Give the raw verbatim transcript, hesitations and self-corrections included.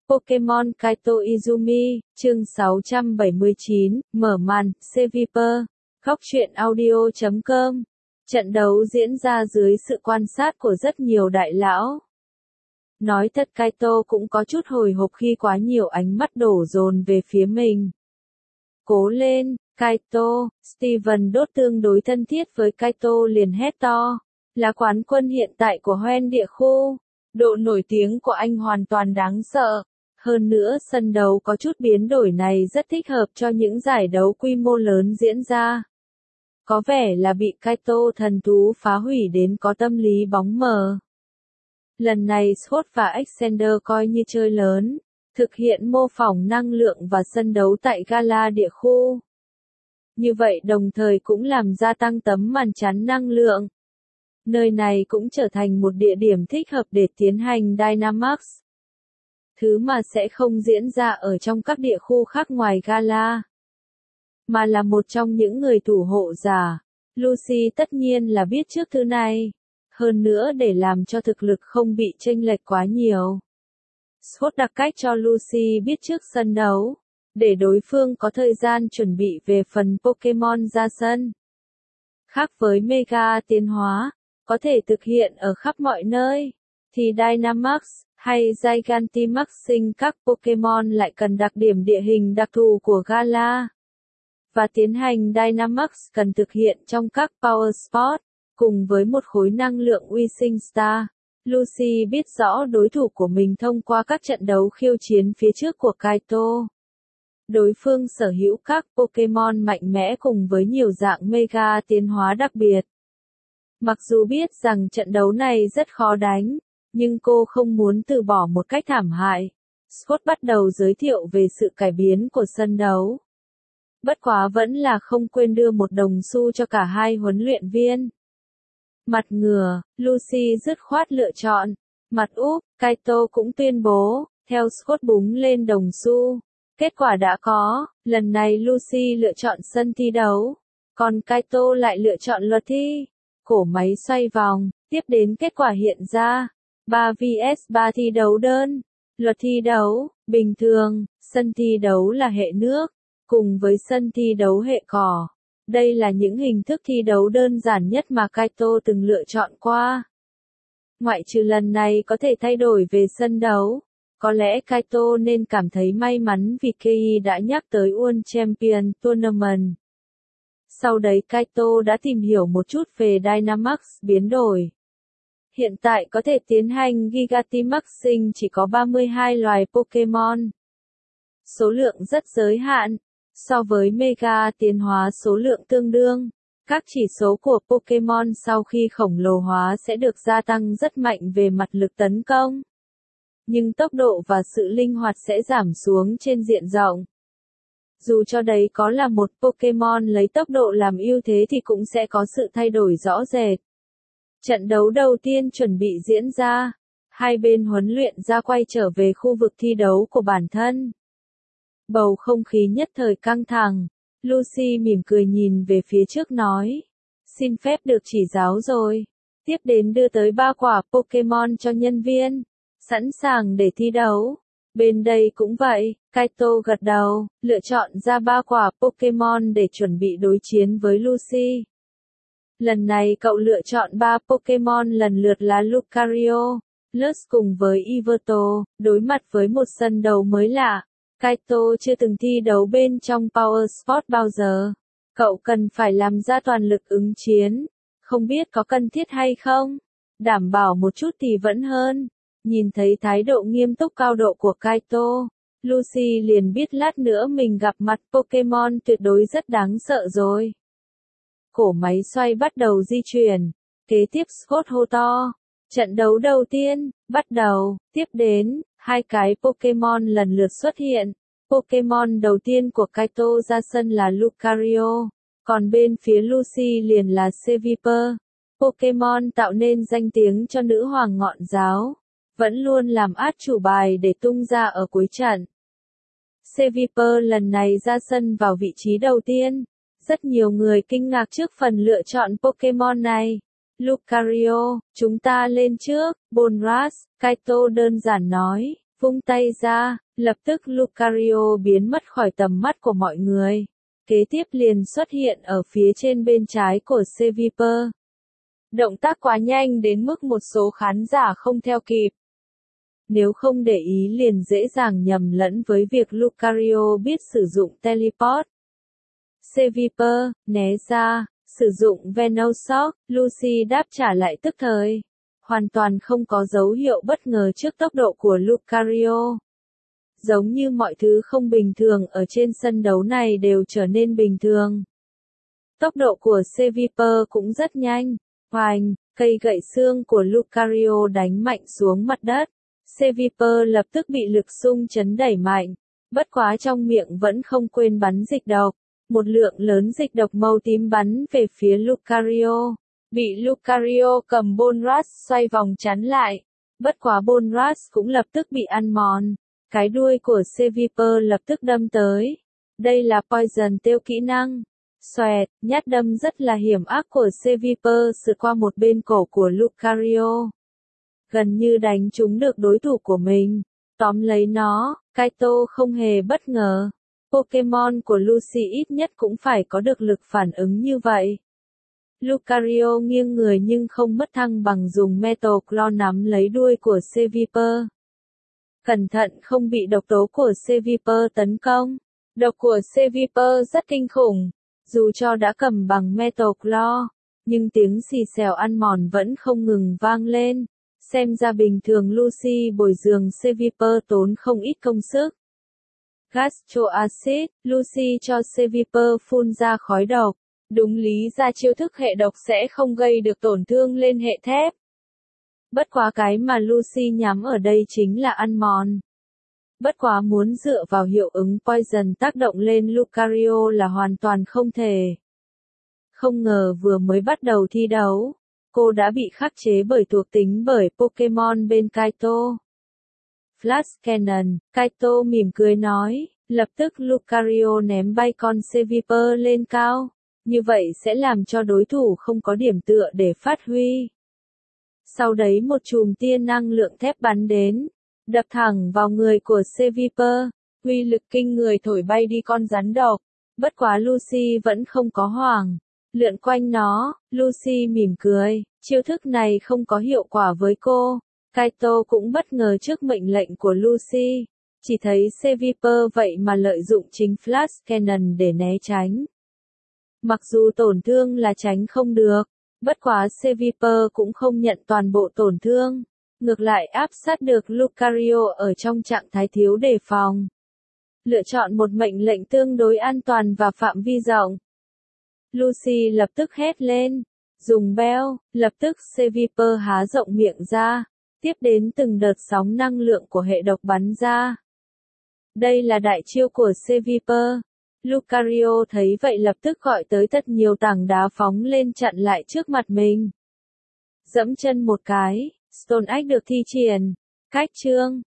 Pokemon Kaito Izumi, chương sáu trăm bảy mươi chín, mở màn, Seviper, Góc truyện audio chấm com. Trận đấu diễn ra dưới sự quan sát của rất nhiều đại lão. Nói thật Kaito cũng có chút hồi hộp khi quá nhiều ánh mắt đổ dồn về phía mình. Cố lên, Kaito, Steven Đốt tương đối thân thiết với Kaito liền hét to. Là quán quân hiện tại của Hoenn địa khu. Độ nổi tiếng của anh hoàn toàn đáng sợ. Hơn nữa sân đấu có chút biến đổi này rất thích hợp cho những giải đấu quy mô lớn diễn ra. Có vẻ là bị Kaito thần thú phá hủy đến có tâm lý bóng mờ. Lần này Scott và Alexander coi như chơi lớn, thực hiện mô phỏng năng lượng và sân đấu tại Gala địa khu. Như vậy đồng thời cũng làm gia tăng tấm màn chắn năng lượng. Nơi này cũng trở thành một địa điểm thích hợp để tiến hành Dynamax. Thứ mà sẽ không diễn ra ở trong các địa khu khác ngoài Gala. Mà là một trong những người thủ hộ giả. Lucy tất nhiên là biết trước thứ này. Hơn nữa để làm cho thực lực không bị chênh lệch quá nhiều. Scott đặt cách cho Lucy biết trước sân đấu. Để đối phương có thời gian chuẩn bị về phần Pokemon ra sân. Khác với Mega tiến hóa, có thể thực hiện ở khắp mọi nơi. Thì Dynamax hay Gigantamax sinh các Pokemon lại cần đặc điểm địa hình đặc thù của Gala. Và tiến hành Dynamax cần thực hiện trong các Power Spot, cùng với một khối năng lượng uy sinh Star. Lucy biết rõ đối thủ của mình thông qua các trận đấu khiêu chiến phía trước của Kaito. Đối phương sở hữu các Pokemon mạnh mẽ cùng với nhiều dạng Mega tiến hóa đặc biệt. Mặc dù biết rằng trận đấu này rất khó đánh, nhưng cô không muốn từ bỏ một cách thảm hại. Scott bắt đầu giới thiệu về sự cải biến của sân đấu. Bất quá vẫn là không quên đưa một đồng xu cho cả hai huấn luyện viên. Mặt ngửa, Lucy dứt khoát lựa chọn. Mặt úp, Kaito cũng tuyên bố, theo Scott búng lên đồng xu. Kết quả đã có, lần này Lucy lựa chọn sân thi đấu. Còn Kaito lại lựa chọn luật thi. Cổ máy xoay vòng, tiếp đến kết quả hiện ra. ba vs ba thi đấu đơn. Luật thi đấu, bình thường, sân thi đấu là hệ nước, cùng với sân thi đấu hệ cỏ. Đây là những hình thức thi đấu đơn giản nhất mà Kaito từng lựa chọn qua. Ngoại trừ lần này có thể thay đổi về sân đấu. Có lẽ Kaito nên cảm thấy may mắn vì Kei đã nhắc tới World Champion Tournament. Sau đấy Kaito đã tìm hiểu một chút về Dynamax biến đổi. Hiện tại có thể tiến hành Gigantamax sinh chỉ có ba mươi hai loài Pokemon. Số lượng rất giới hạn. So với Mega tiến hóa số lượng tương đương. Các chỉ số của Pokemon sau khi khổng lồ hóa sẽ được gia tăng rất mạnh về mặt lực tấn công. Nhưng tốc độ và sự linh hoạt sẽ giảm xuống trên diện rộng. Dù cho đấy có là một Pokemon lấy tốc độ làm ưu thế thì cũng sẽ có sự thay đổi rõ rệt. Trận đấu đầu tiên chuẩn bị diễn ra. Hai bên huấn luyện ra quay trở về khu vực thi đấu của bản thân. Bầu không khí nhất thời căng thẳng. Lucy mỉm cười nhìn về phía trước nói. Xin phép được chỉ giáo rồi. Tiếp đến đưa tới ba quả Pokemon cho nhân viên. Sẵn sàng để thi đấu. Bên đây cũng vậy, Kaito gật đầu, lựa chọn ra ba quả Pokemon để chuẩn bị đối chiến với Lucy. Lần này cậu lựa chọn ba Pokemon lần lượt là Lucario, Lux cùng với Yveltal, đối mặt với một sân đấu mới lạ. Kaito chưa từng thi đấu bên trong Power Spot bao giờ. Cậu cần phải làm ra toàn lực ứng chiến. Không biết có cần thiết hay không? Đảm bảo một chút thì vẫn hơn. Nhìn thấy thái độ nghiêm túc cao độ của Kaito, Lucy liền biết lát nữa mình gặp mặt Pokemon tuyệt đối rất đáng sợ rồi. Cổ máy xoay bắt đầu di chuyển. Kế tiếp Scott hô to. Trận đấu đầu tiên, bắt đầu, tiếp đến, hai cái Pokemon lần lượt xuất hiện. Pokemon đầu tiên của Kaito ra sân là Lucario, còn bên phía Lucy liền là Seviper. Pokemon tạo nên danh tiếng cho nữ hoàng ngọn giáo. Vẫn luôn làm át chủ bài để tung ra ở cuối trận. Seviper lần này ra sân vào vị trí đầu tiên. Rất nhiều người kinh ngạc trước phần lựa chọn Pokemon này. Lucario, chúng ta lên trước, Bonras, Kaito đơn giản nói, Vung tay ra, lập tức Lucario biến mất khỏi tầm mắt của mọi người. Kế tiếp liền xuất hiện ở phía trên bên trái của Seviper. Động tác quá nhanh đến mức một số khán giả không theo kịp. Nếu không để ý liền dễ dàng nhầm lẫn với việc Lucario biết sử dụng teleport. Seviper, né ra, sử dụng Venoshock, Lucy đáp trả lại tức thời. Hoàn toàn không có dấu hiệu bất ngờ trước tốc độ của Lucario. Giống như mọi thứ không bình thường ở trên sân đấu này đều trở nên bình thường. Tốc độ của Seviper cũng rất nhanh. Hoành, cây gậy xương của Lucario đánh mạnh xuống mặt đất. Seviper lập tức bị lực xung chấn đẩy mạnh. Bất quá trong miệng vẫn không quên bắn dịch độc. Một lượng lớn dịch độc màu tím bắn về phía Lucario. Bị Lucario cầm Bonras xoay vòng chắn lại. Bất quá Bonras cũng lập tức bị ăn mòn. Cái đuôi của Seviper lập tức đâm tới. Đây là Poison Tail kỹ năng. Xoẹt, nhát đâm rất là hiểm ác của Seviper sượt qua một bên cổ của Lucario. Gần như đánh trúng được đối thủ của mình. Tóm lấy nó, Kaito không hề bất ngờ. Pokemon của Lucy ít nhất cũng phải có được lực phản ứng như vậy. Lucario nghiêng người nhưng không mất thăng bằng dùng Metal Claw nắm lấy đuôi của Seviper. Cẩn thận không bị độc tố của Seviper tấn công. Độc của Seviper rất kinh khủng. Dù cho đã cầm bằng Metal Claw, nhưng tiếng xì xèo ăn mòn vẫn không ngừng vang lên. Xem ra bình thường Lucy bồi dưỡng Seviper tốn không ít công sức. Gastro Acid, Lucy cho Seviper phun ra khói độc. Đúng lý ra chiêu thức hệ độc sẽ không gây được tổn thương lên hệ thép. Bất quá cái mà Lucy nhắm ở đây chính là ăn mòn. Bất quá muốn dựa vào hiệu ứng Poison tác động lên Lucario là hoàn toàn không thể. Không ngờ vừa mới bắt đầu thi đấu, cô đã bị khắc chế bởi thuộc tính bởi Pokemon bên Kaito. Flash Cannon, Kaito mỉm cười nói, lập tức Lucario ném bay con Seviper lên cao. Như vậy sẽ làm cho đối thủ không có điểm tựa để phát huy. Sau đấy một chùm tia năng lượng thép bắn đến, đập thẳng vào người của Seviper, uy lực kinh người thổi bay đi con rắn độc. Bất quá Lucy vẫn không có hoảng, lượn quanh nó, Lucy mỉm cười, chiêu thức này không có hiệu quả với cô. Kaito cũng bất ngờ trước mệnh lệnh của Lucy, chỉ thấy Seviper vậy mà lợi dụng chính Flash Cannon để né tránh. Mặc dù tổn thương là tránh không được, bất quá Seviper cũng không nhận toàn bộ tổn thương, ngược lại áp sát được Lucario ở trong trạng thái thiếu đề phòng. Lựa chọn một mệnh lệnh tương đối an toàn và phạm vi rộng. Lucy lập tức hét lên, dùng bell, lập tức Seviper há rộng miệng ra, tiếp đến từng đợt sóng năng lượng của hệ độc bắn ra. Đây là đại chiêu của Seviper. Lucario thấy vậy lập tức gọi tới thật nhiều tảng đá phóng lên chặn lại trước mặt mình. Dẫm chân một cái, Stone Axe được thi triển. Cách chương